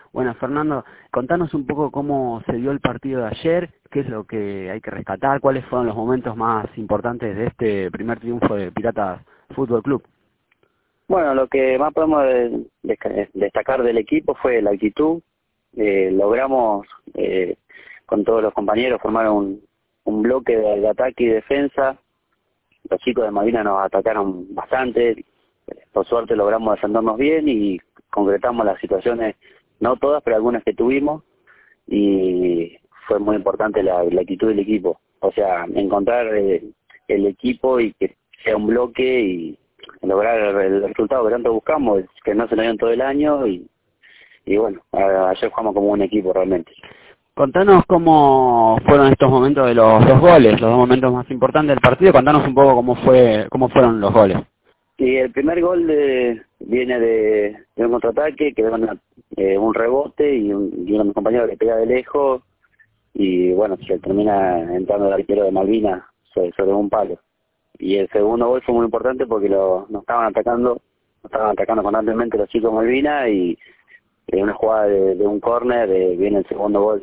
Bueno, Fernando, contanos un poco cómo se dio el partido de ayer, qué es lo que hay que rescatar, cuáles fueron los momentos más importantes de este primer triunfo de Piratas Fútbol Club. Bueno, lo que más podemos destacar del equipo fue la actitud. Logramos con todos los compañeros formar un bloque de ataque y defensa. Los chicos de Malvinas nos atacaron bastante. Por suerte logramos defendernos bien y concretamos las situaciones, no todas, pero algunas que tuvimos. Y fue muy importante la actitud del equipo. O sea, encontrar el equipo y que sea un bloque y lograr el resultado que tanto buscamos, que no se nos dio en todo el año y bueno, ayer jugamos como un equipo realmente. Contanos cómo fueron estos momentos de los dos goles, los dos momentos más importantes del partido. Contanos un poco cómo fueron los goles. Y el primer gol viene de un contraataque, que es un rebote y uno de mis compañeros que pega de lejos y bueno, se termina entrando el arquero de Malvinas sobre un palo. Y el segundo gol fue muy importante porque nos estaban atacando constantemente los chicos de Malvinas y en una jugada de un córner viene el segundo gol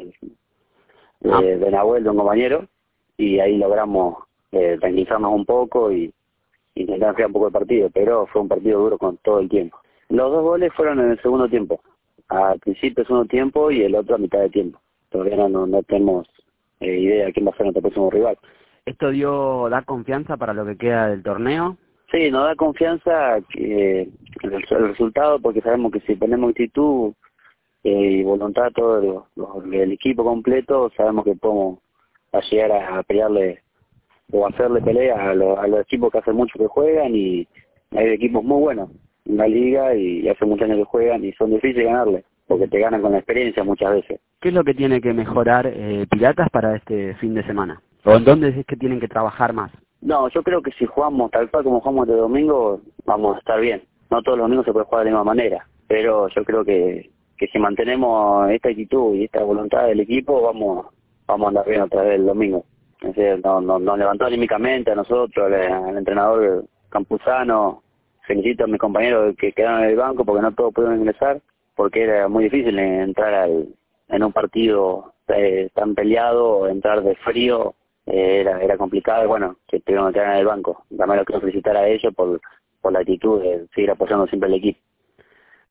de Nahuel, de un compañero, y ahí logramos tranquilizarnos un poco y intentar enfriar un poco el partido, pero fue un partido duro con todo el tiempo. Los dos goles fueron en el segundo tiempo, al principio del segundo tiempo y el otro a mitad de tiempo. Todavía no tenemos idea de quién va a ser nuestro próximo rival. ¿Esto da confianza para lo que queda del torneo? Sí, nos da confianza el resultado, porque sabemos que si ponemos actitud y voluntad todo el equipo completo, sabemos que podemos llegar a pelearle o hacerle pelea a los equipos que hace mucho que juegan, y hay equipos muy buenos en la liga y hace muchos años que juegan y son difíciles ganarle, porque te ganan con la experiencia muchas veces. ¿Qué es lo que tiene que mejorar Piratas para este fin de semana? ¿O en dónde es que tienen que trabajar más? No, yo creo que si jugamos tal cual como jugamos este domingo, vamos a estar bien. No todos los domingos se puede jugar de la misma manera, pero yo creo que si mantenemos esta actitud y esta voluntad del equipo, vamos a andar bien otra vez el domingo. Es decir, nos levantó anímicamente a nosotros, al entrenador Campuzano. Felicito a mis compañeros que quedaron en el banco porque no todos pudieron ingresar, porque era muy difícil entrar en un partido tan peleado, entrar de frío. Era complicado y bueno, que tuvieron que quedar en el banco. También lo quiero felicitar a ellos por la actitud de seguir apoyando siempre al equipo.